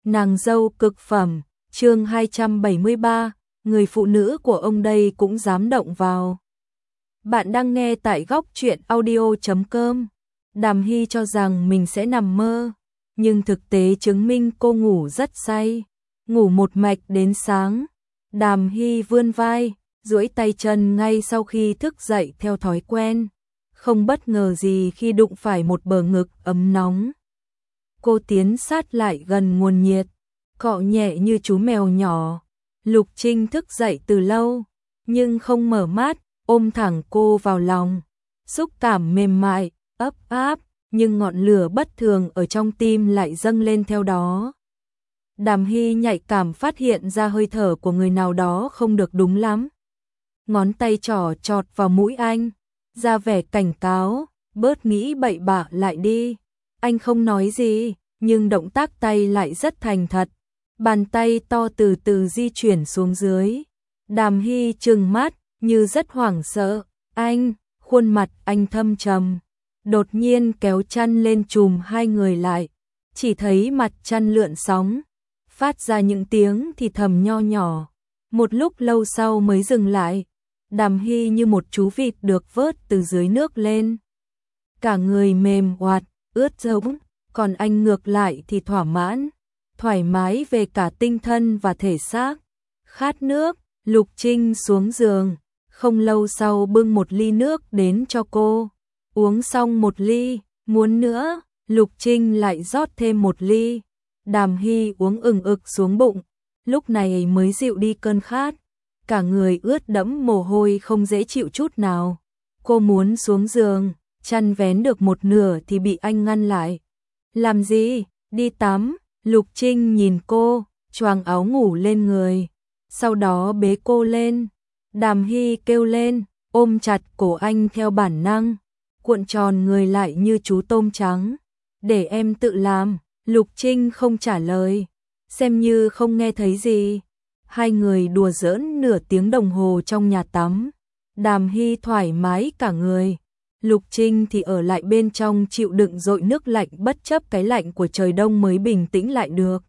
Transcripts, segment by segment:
Nàng dâu cực phẩm, chương 273, người phụ nữ của ông đây cũng dám động vào. Bạn đang nghe tại góc truyện audio.com. Đàm Hy cho rằng mình sẽ nằm mơ, nhưng thực tế chứng minh cô ngủ rất say, ngủ một mạch đến sáng. Đàm Hy vươn vai, duỗi tay chân ngay sau khi thức dậy theo thói quen, không bất ngờ gì khi đụng phải một bờ ngực ấm nóng. Cô tiến sát lại gần nguồn nhiệt, cọ nhẹ như chú mèo nhỏ. Lục Trinh thức dậy từ lâu, nhưng không mở mắt, ôm thẳng cô vào lòng. Xúc cảm mềm mại, ấp áp, nhưng ngọn lửa bất thường ở trong tim lại dâng lên theo đó. Đàm Hy nhạy cảm phát hiện ra hơi thở của người nào đó không được đúng lắm. Ngón tay trỏ chọt vào mũi anh, ra vẻ cảnh cáo, bớt nghĩ bậy bạ lại đi. Anh không nói gì, nhưng động tác tay lại rất thành thật. Bàn tay to từ từ di chuyển xuống dưới. Đàm Hy trừng mắt, như rất hoảng sợ. Anh, khuôn mặt anh thâm trầm. Đột nhiên kéo chăn lên chùm hai người lại. Chỉ thấy mặt chăn lượn sóng, phát ra những tiếng thì thầm nho nhỏ. Một lúc lâu sau mới dừng lại. Đàm Hy như một chú vịt được vớt từ dưới nước lên. Cả người mềm oạt, ướt rỗng, còn anh ngược lại thì thỏa mãn, thoải mái về cả tinh thần và thể xác. Khát nước, Lục Trinh xuống giường, không lâu sau bưng một ly nước đến cho cô. Uống xong một ly, muốn nữa, Lục Trinh lại rót thêm một ly. Đàm Hy uống ừng ực xuống bụng, lúc này mới dịu đi cơn khát. Cả người ướt đẫm mồ hôi không dễ chịu chút nào. Cô muốn xuống giường, chăn vén được một nửa thì bị anh ngăn lại. Làm gì? Đi tắm. Lục Trinh nhìn cô, choàng áo ngủ lên người, sau đó bế cô lên. Đàm Hy kêu lên, ôm chặt cổ anh theo bản năng, cuộn tròn người lại như chú tôm trắng. Để em tự làm. Lục Trinh không trả lời, xem như không nghe thấy gì. Hai người đùa giỡn nửa tiếng đồng hồ trong nhà tắm. Đàm Hy thoải mái cả người, Lục Trinh thì ở lại bên trong chịu đựng dội nước lạnh bất chấp cái lạnh của trời đông mới bình tĩnh lại được.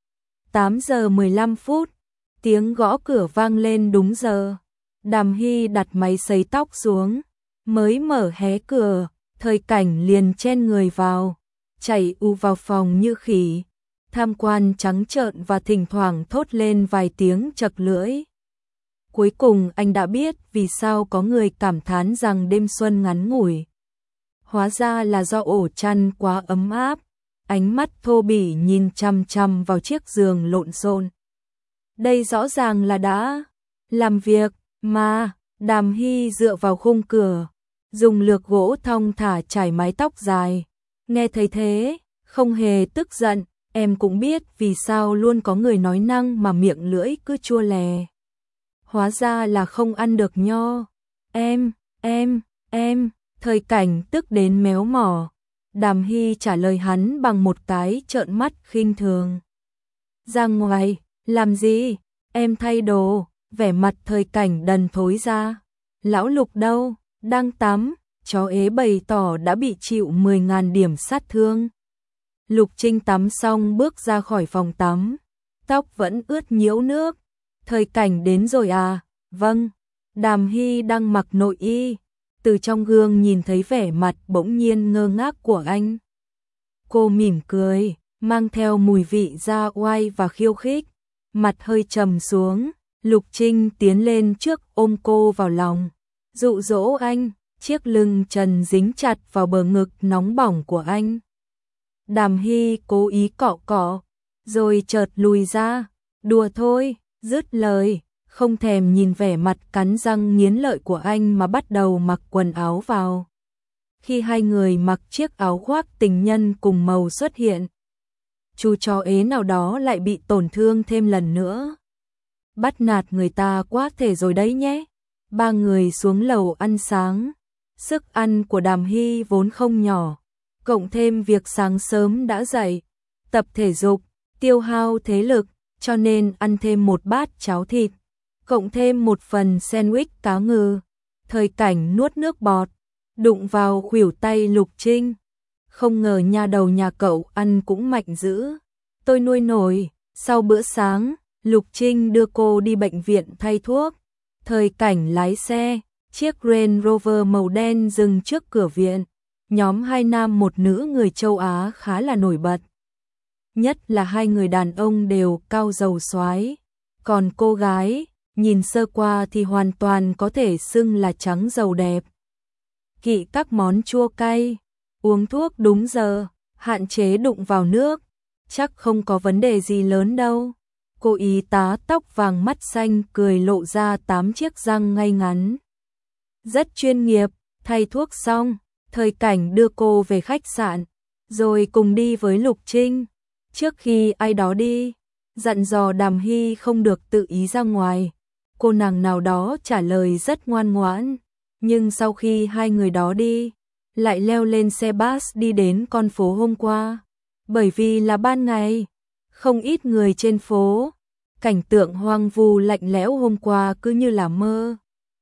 8 giờ 15 phút, tiếng gõ cửa vang lên đúng giờ. Đàm Hy đặt máy sấy tóc xuống, mới mở hé cửa, Thời Cảnh liền chen người vào, chạy u vào phòng như khỉ, tham quan trắng trợn và thỉnh thoảng thốt lên vài tiếng chật lưỡi. Cuối cùng anh đã biết vì sao có người cảm thán rằng đêm xuân ngắn ngủi. Hóa ra là do ổ chăn quá ấm áp. Ánh mắt thô bỉ nhìn chằm chằm vào chiếc giường lộn xộn. Đây rõ ràng là đã làm việc mà. Đàm Hy dựa vào khung cửa, dùng lược gỗ thong thả chải mái tóc dài. Nghe thấy thế, không hề tức giận. Em cũng biết vì sao luôn có người nói năng mà miệng lưỡi cứ chua lè. Hóa ra là không ăn được nho. Em, Thời Cảnh tức đến méo mỏ. Đàm Hy trả lời hắn bằng một cái trợn mắt khinh thường. Ra ngoài, làm gì? Em thay đồ. Vẻ mặt Thời Cảnh đần thối ra. Lão Lục đâu? Đang tắm. Chó ế bày tỏ đã bị chịu 10.000 điểm sát thương. Lục Trinh tắm xong bước ra khỏi phòng tắm. Tóc vẫn ướt nhiễu nước. Thời Cảnh đến rồi à? Vâng. Đàm Hy đang mặc nội y, từ trong gương nhìn thấy vẻ mặt bỗng nhiên ngơ ngác của anh. Cô mỉm cười, mang theo mùi vị da oai và khiêu khích, mặt hơi trầm xuống. Lục Trinh tiến lên trước ôm cô vào lòng, dụ dỗ anh, chiếc lưng trần dính chặt vào bờ ngực nóng bỏng của anh. Đàm Hy cố ý cọ cọ, rồi chợt lùi ra, đùa thôi, dứt lời, không thèm nhìn vẻ mặt cắn răng nghiến lợi của anh mà bắt đầu mặc quần áo vào. Khi hai người mặc chiếc áo khoác tình nhân cùng màu xuất hiện, chú chó ế nào đó lại bị tổn thương thêm lần nữa. Bắt nạt người ta quá thể rồi đấy nhé. Ba người xuống lầu ăn sáng. Sức ăn của Đàm Hy vốn không nhỏ, cộng thêm việc sáng sớm đã dậy, tập thể dục, tiêu hao thế lực, cho nên ăn thêm một bát cháo thịt, cộng thêm một phần sandwich cá ngừ. Thời Cảnh nuốt nước bọt, đụng vào khuỷu tay Lục Trinh. Không ngờ nha đầu nhà cậu ăn cũng mạnh dữ. tôi nuôi nổi. Sau bữa sáng, Lục Trinh đưa cô đi bệnh viện thay thuốc. Thời Cảnh lái xe, chiếc Range Rover màu đen dừng trước cửa viện. Nhóm hai nam một nữ người châu Á khá là nổi bật. Nhất là hai người đàn ông đều cao rầu xoái. Còn cô gái, nhìn sơ qua thì hoàn toàn có thể xưng là trắng dầu đẹp. Kỵ các món chua cay, uống thuốc đúng giờ, hạn chế đụng vào nước, chắc không có vấn đề gì lớn đâu. Cô y tá tóc vàng mắt xanh cười lộ ra 8 chiếc răng ngay ngắn. Rất chuyên nghiệp, thay thuốc xong, Thời Cảnh đưa cô về khách sạn, rồi cùng đi với Lục Trinh. Trước khi ai đó đi, dặn dò Đàm Hy không được tự ý ra ngoài. Cô nàng nào đó trả lời rất ngoan ngoãn, nhưng sau khi hai người đó đi, lại leo lên xe bus đi đến con phố hôm qua. Bởi vì là ban ngày, không ít người trên phố, cảnh tượng hoang vu lạnh lẽo hôm qua cứ như là mơ.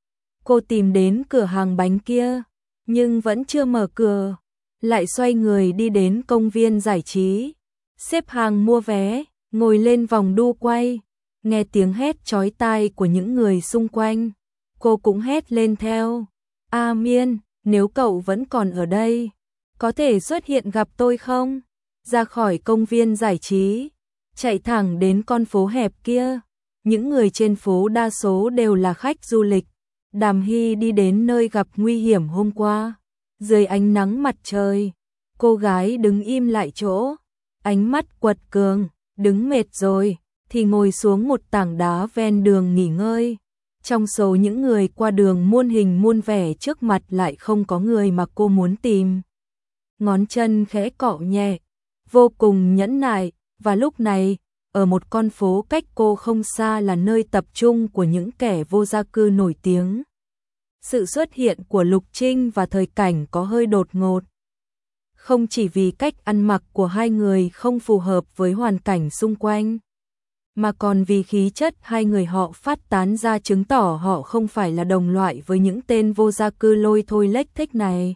Cô tìm đến cửa hàng bánh kia, nhưng vẫn chưa mở cửa, lại xoay người đi đến công viên giải trí, xếp hàng mua vé, ngồi lên vòng đu quay, nghe tiếng hét chói tai của những người xung quanh, cô cũng hét lên theo. A Miên, nếu cậu vẫn còn ở đây, có thể xuất hiện gặp tôi không? Ra khỏi công viên giải trí, chạy thẳng đến con phố hẹp kia. Những người trên phố đa số đều là khách du lịch. Đàm Hy đi đến nơi gặp nguy hiểm hôm qua. Dưới ánh nắng mặt trời, cô gái đứng im lại chỗ, ánh mắt quật cường, đứng mệt rồi thì ngồi xuống một tảng đá ven đường nghỉ ngơi. Trong số những người qua đường muôn hình muôn vẻ trước mặt lại không có người mà cô muốn tìm. Ngón chân khẽ cọ nhẹ, vô cùng nhẫn nại, và lúc này, ở một con phố cách cô không xa là nơi tập trung của những kẻ vô gia cư nổi tiếng. Sự xuất hiện của Lục Trinh và Thời Cảnh có hơi đột ngột. Không chỉ vì cách ăn mặc của hai người không phù hợp với hoàn cảnh xung quanh, mà còn vì khí chất hai người họ phát tán ra chứng tỏ họ không phải là đồng loại với những tên vô gia cư lôi thôi lếch thếch này.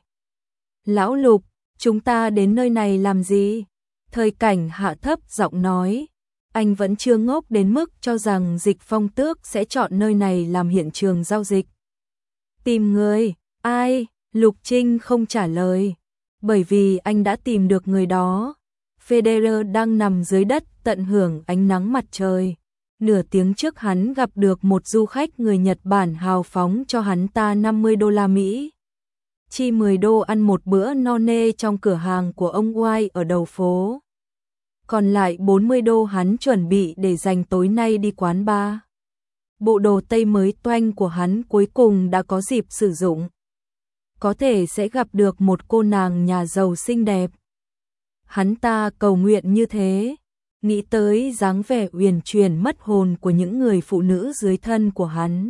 Lão Lục, chúng ta đến nơi này làm gì? Thời Cảnh hạ thấp giọng nói, anh vẫn chưa ngốc đến mức cho rằng Dịch Phong Tước sẽ chọn nơi này làm hiện trường giao dịch. Tìm người, ai? Lục Trinh không trả lời, bởi vì anh đã tìm được người đó. Federer đang nằm dưới đất tận hưởng ánh nắng mặt trời. Nửa tiếng trước hắn gặp được một du khách người Nhật Bản hào phóng cho hắn ta 50 đô la Mỹ. Chi 10 đô ăn một bữa no nê trong cửa hàng của ông White ở đầu phố. Còn lại 40 đô hắn chuẩn bị để dành tối nay đi quán bar. Bộ đồ tây mới toanh của hắn cuối cùng đã có dịp sử dụng. Có thể sẽ gặp được một cô nàng nhà giàu xinh đẹp. Hắn ta cầu nguyện như thế, nghĩ tới dáng vẻ uyển chuyển mất hồn của những người phụ nữ dưới thân của hắn.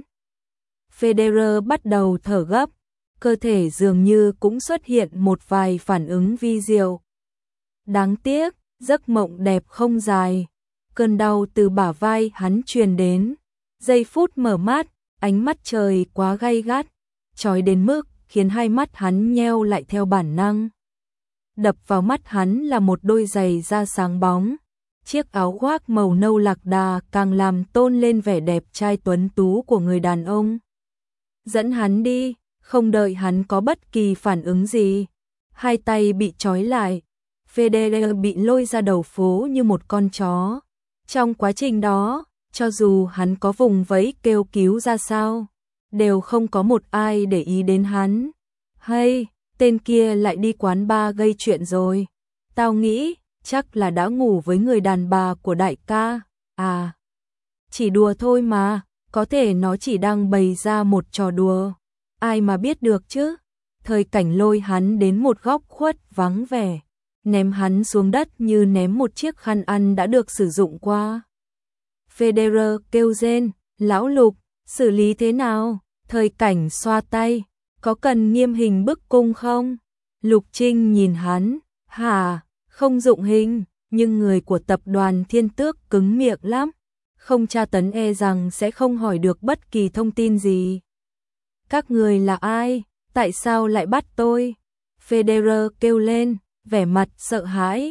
Federer bắt đầu thở gấp, cơ thể dường như cũng xuất hiện một vài phản ứng vi diệu. Đáng tiếc, giấc mộng đẹp không dài, cơn đau từ bả vai hắn truyền đến. Giây phút mở mắt, ánh mắt trời quá gay gắt, chói đến mức khiến hai mắt hắn nheo lại theo bản năng. Đập vào mắt hắn là một đôi giày da sáng bóng, chiếc áo khoác màu nâu lạc đà càng làm tôn lên vẻ đẹp trai tuấn tú của người đàn ông. Dẫn hắn đi, không đợi hắn có bất kỳ phản ứng gì, hai tay bị trói lại, Federer bị lôi ra đầu phố như một con chó. Trong quá trình đó, cho dù hắn có vùng vẫy kêu cứu ra sao, đều không có một ai để ý đến hắn. Hay, tên kia lại đi quán bar gây chuyện rồi. Tao nghĩ, chắc là đã ngủ với người đàn bà của đại ca. À, chỉ đùa thôi mà, có thể nó chỉ đang bày ra một trò đùa. Ai mà biết được chứ. Thời Cảnh lôi hắn đến một góc khuất vắng vẻ, ném hắn xuống đất như ném một chiếc khăn ăn đã được sử dụng qua. Federer kêu rên, lão Lục, xử lý thế nào? Thời Cảnh xoa tay, có cần nghiêm hình bức cung không? Lục Trinh nhìn hắn, hả, không dụng hình, nhưng người của tập đoàn Thiên Tước cứng miệng lắm, không tra tấn e rằng sẽ không hỏi được bất kỳ thông tin gì. Các người là ai? Tại sao lại bắt tôi? Federer kêu lên, vẻ mặt sợ hãi,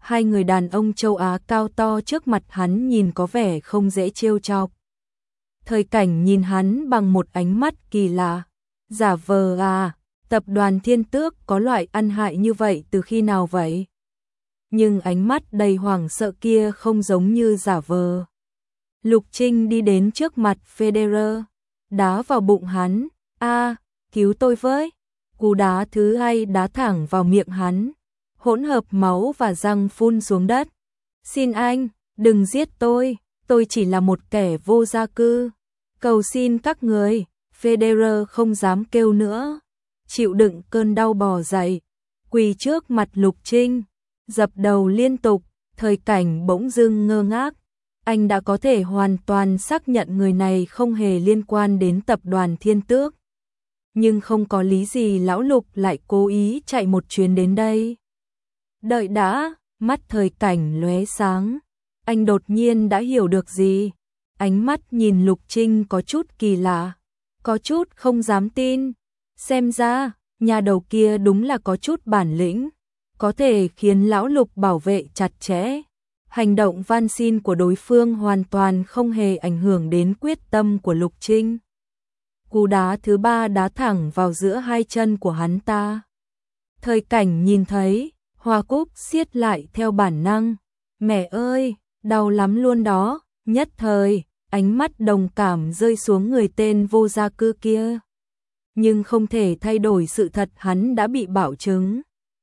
Hai người đàn ông châu Á cao to trước mặt hắn nhìn có vẻ không dễ trêu chọc. Thời Cảnh nhìn hắn bằng một ánh mắt kỳ lạ. Giả vờ à, tập đoàn Thiên Tước có loại ăn hại như vậy từ khi nào vậy? Nhưng ánh mắt đầy hoảng sợ kia không giống như giả vờ. Lục Trinh đi đến trước mặt Federer, đá vào bụng hắn. A, cứu tôi với. Cú đá thứ hai đá thẳng vào miệng hắn, hỗn hợp máu và răng phun xuống đất. Xin anh, đừng giết tôi chỉ là một kẻ vô gia cư. Cầu xin các người. Federer không dám kêu nữa, chịu đựng cơn đau bò dậy, quỳ trước mặt Lục Trinh, dập đầu liên tục. Thời Cảnh bỗng dưng ngơ ngác. Anh đã có thể hoàn toàn xác nhận người này không hề liên quan đến tập đoàn Thiên Tước. Nhưng không có lý gì lão Lục lại cố ý chạy một chuyến đến đây. Đợi đã, mắt Thời Cảnh lóe sáng. Anh đột nhiên đã hiểu được gì. Ánh mắt nhìn Lục Trinh có chút kỳ lạ, có chút không dám tin. Xem ra, nhà đầu kia đúng là có chút bản lĩnh, có thể khiến lão Lục bảo vệ chặt chẽ. Hành động van xin của đối phương hoàn toàn không hề ảnh hưởng đến quyết tâm của Lục Trinh. Cú đá thứ ba đá thẳng vào giữa hai chân của hắn ta. Thời Cảnh nhìn thấy, hoa cúc siết lại theo bản năng. Mẹ ơi, đau lắm luôn đó. Nhất thời, ánh mắt đồng cảm rơi xuống người tên vô gia cư kia. Nhưng không thể thay đổi sự thật hắn đã bị bạo chứng.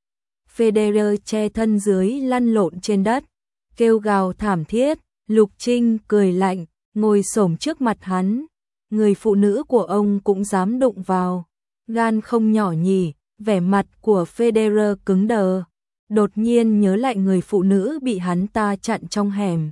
Federer che thân dưới lăn lộn trên đất, kêu gào thảm thiết. Lục Trinh cười lạnh, ngồi xổm trước mặt hắn. Người phụ nữ của ông cũng dám đụng vào. Gan không nhỏ nhỉ. Vẻ mặt của Federer cứng đờ, đột nhiên nhớ lại người phụ nữ bị hắn ta chặn trong hẻm.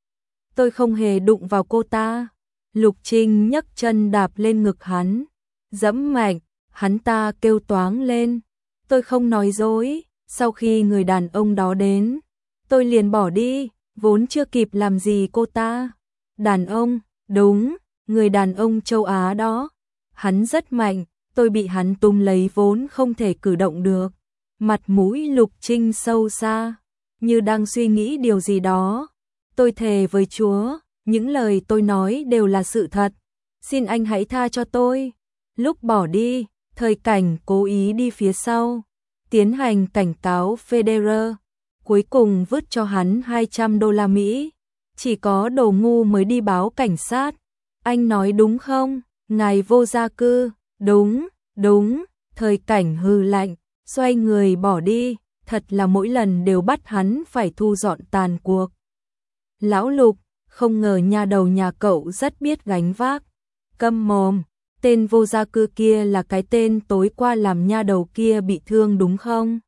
Tôi không hề đụng vào cô ta. Lục Trinh nhấc chân đạp lên ngực hắn, giẫm mạnh. Hắn ta kêu toáng lên. Tôi không nói dối. Sau khi người đàn ông đó đến, tôi liền bỏ đi, vốn chưa kịp làm gì cô ta. Đàn ông, đúng, người đàn ông châu Á đó. Hắn rất mạnh, tôi bị hắn túm lấy vốn không thể cử động được. Mặt mũi Lục Trinh sâu xa, như đang suy nghĩ điều gì đó. Tôi thề với Chúa, những lời tôi nói đều là sự thật. Xin anh hãy tha cho tôi. Lúc bỏ đi, Thời Cảnh cố ý đi phía sau, tiến hành cảnh cáo Federer, cuối cùng vứt cho hắn 200 đô la Mỹ. Chỉ có đồ ngu mới đi báo cảnh sát. Anh nói đúng không, ngài vô gia cư? Đúng, đúng. Thời Cảnh hừ lạnh, xoay người bỏ đi. Thật là mỗi lần đều bắt hắn phải thu dọn tàn cuộc. Lão Lục, không ngờ nhà đầu nhà cậu rất biết gánh vác. Câm mồm, tên vô gia cư kia là cái tên tối qua làm nha đầu kia bị thương đúng không?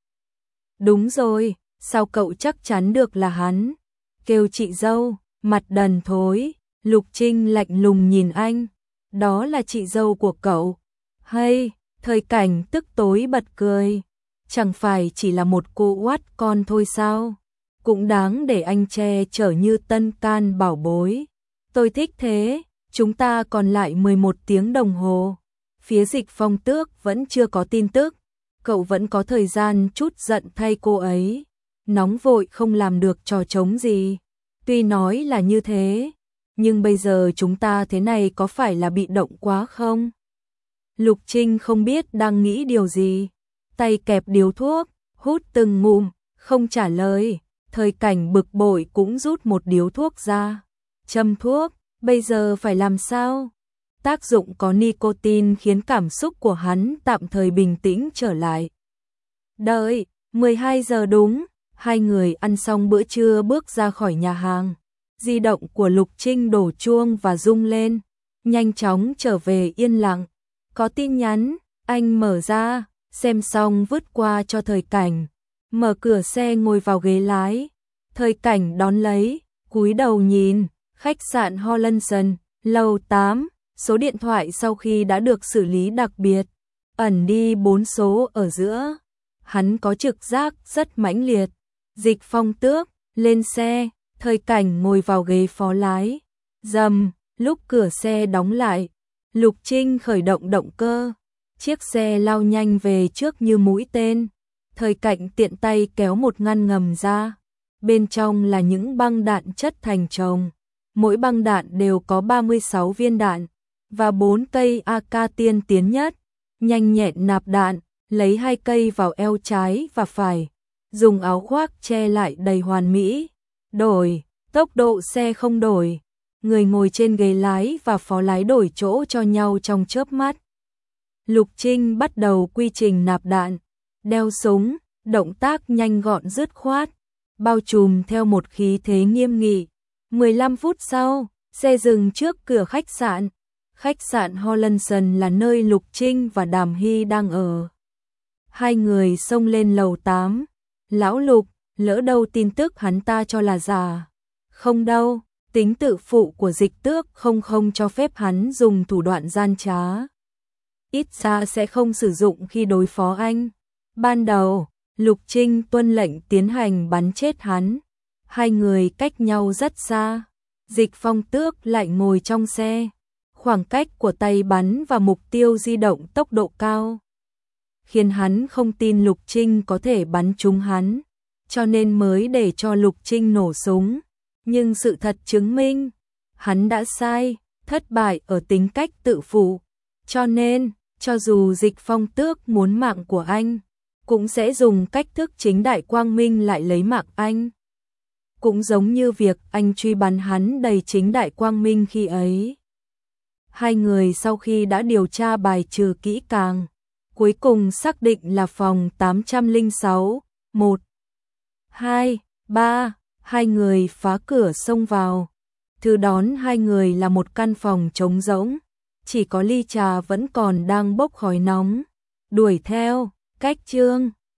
Đúng rồi, sao cậu chắc chắn được là hắn? Kêu chị dâu, mặt đần thối. Lục Trinh lạnh lùng nhìn anh. Đó là chị dâu của cậu. Hay, Thời Cảnh tức tối bật cười. Chẳng phải chỉ là một cô oát con thôi sao? Cũng đáng để anh che chở như tân can bảo bối. Tôi thích thế. Chúng ta còn lại 11 tiếng đồng hồ. Phía Dịch Phong Tước vẫn chưa có tin tức. Cậu vẫn có thời gian chút giận thay cô ấy. Nóng vội không làm được trò trống gì. Tuy nói là như thế, nhưng bây giờ chúng ta thế này có phải là bị động quá không? Lục Trinh không biết đang nghĩ điều gì. Tay kẹp điếu thuốc, hút từng ngụm, không trả lời. Thời Cảnh bực bội cũng rút một điếu thuốc ra. Châm thuốc, bây giờ phải làm sao? Tác dụng có nicotine khiến cảm xúc của hắn tạm thời bình tĩnh trở lại. Đợi, 12 giờ đúng, hai người ăn xong bữa trưa bước ra khỏi nhà hàng. Di động của Lục Trinh đổ chuông và rung lên, nhanh chóng trở về yên lặng. Có tin nhắn, anh mở ra, xem xong vứt qua cho Thời Cảnh. Mở cửa xe ngồi vào ghế lái. Thời Cảnh đón lấy, cúi đầu nhìn, khách sạn Hollandson, lầu 8, số điện thoại sau khi đã được xử lý đặc biệt, ẩn đi 4 số ở giữa. Hắn có trực giác rất mãnh liệt. Dịch Phong Tước, lên xe. Thời Cảnh ngồi vào ghế phó lái. Rầm, lúc cửa xe đóng lại, Lục Trinh khởi động động cơ. Chiếc xe lao nhanh về trước như mũi tên. Thời Cảnh tiện tay kéo một ngăn ngầm ra, bên trong là những băng đạn chất thành chồng. Mỗi băng đạn đều có 36 viên đạn, và 4 cây AK tiên tiến nhất, nhanh nhẹn nạp đạn, lấy 2 cây vào eo trái và phải, dùng áo khoác che lại đầy hoàn mỹ. Tốc độ xe không đổi, người ngồi trên ghế lái và phó lái đổi chỗ cho nhau trong chớp mắt. Lục Trinh bắt đầu quy trình nạp đạn, đeo súng, động tác nhanh gọn dứt khoát, bao trùm theo một khí thế nghiêm nghị. 15 phút sau, xe dừng trước cửa khách sạn. Khách sạn Hollandson là nơi Lục Trinh và Đàm Hy đang ở. Hai người xông lên lầu 8. Lão Lục, lỡ đâu tin tức hắn ta cho là giả. Không đâu, tính tự phụ của Dịch Tước không cho phép hắn dùng thủ đoạn gian trá. Ít ra sẽ không sử dụng khi đối phó anh. Ban đầu, Lục Trinh tuân lệnh tiến hành bắn chết hắn. Hai người cách nhau rất xa. Dịch Phong Tước lại ngồi trong xe. Khoảng cách của tay bắn và mục tiêu di động tốc độ cao, khiến hắn không tin Lục Trinh có thể bắn trúng hắn, cho nên mới để cho Lục Trinh nổ súng. Nhưng sự thật chứng minh, hắn đã sai, thất bại ở tính cách tự phụ. Cho nên, cho dù Dịch Phong Tước muốn mạng của anh, cũng sẽ dùng cách thức chính đại quang minh lại lấy mạng anh. Cũng giống như việc anh truy bắn hắn đầy chính đại quang minh khi ấy. Hai người sau khi đã điều tra bài trừ kỹ càng, cuối cùng xác định là phòng 806, 1, 2, 3, hai người phá cửa xông vào. Thứ đón hai người là một căn phòng trống rỗng, chỉ có ly trà vẫn còn đang bốc khói nóng. Đuổi theo, cách chương